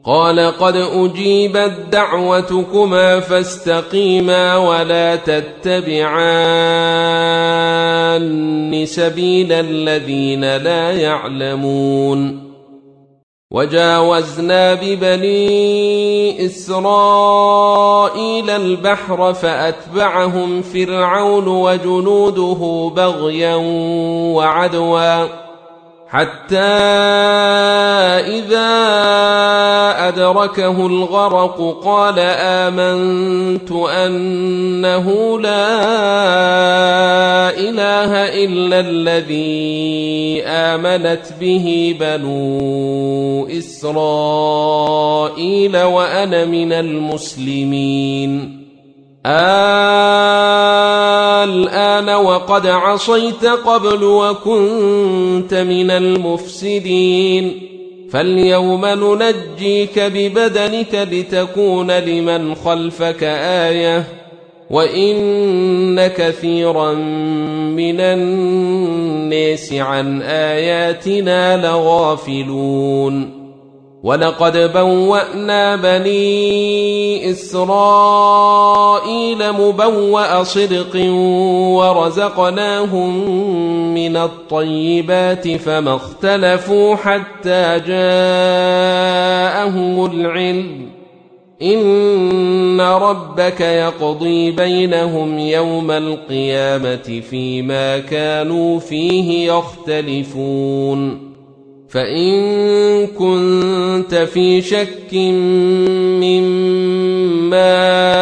قال قد أجيبت دعوتكما فاستقيما ولا تتبعان سبيل الذين لا يعلمون. وجاوزنا ببني إسرائيل البحر فأتبعهم فرعون وجنوده بغيا وعدوا حتى إذا أدركه الغرق قال آمنت أنه لا إله إلا الذي آمنت به بنو إسرائيل وأنا من المسلمين. الآن وقد عصيت قبل وكنت من المفسدين فاليوم ننجيك ببدنك لتكون لمن خلفك آية وإن كثيرا من الناس عن آياتنا لغافلون. ولقد بوأنا بني إسرائيل مبوأ صدق ورزقناهم من الطيبات فما اختلفوا حتى جاءهم العلم إن ربك يقضي بينهم يوم القيامة فيما كانوا فيه يختلفون. فإن كنت في شك مما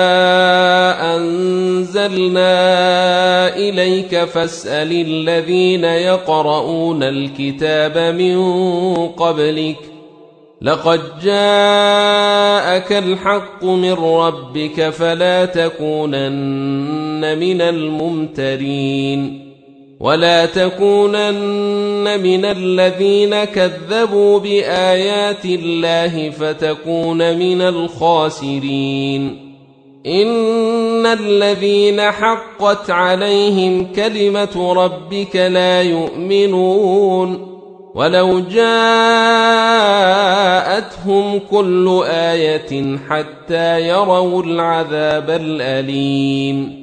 أنزلنا إليك فاسأل الذين يقرؤون الكتاب من قبلك لقد جاءك الحق من ربك فلا تكونن من الممترين ولا تكونن من الذين كذبوا بآيات الله فتكون من الخاسرين. إن الذين حقت عليهم كلمة ربك لا يؤمنون ولو جاءتهم كل آية حتى يروا العذاب الأليم.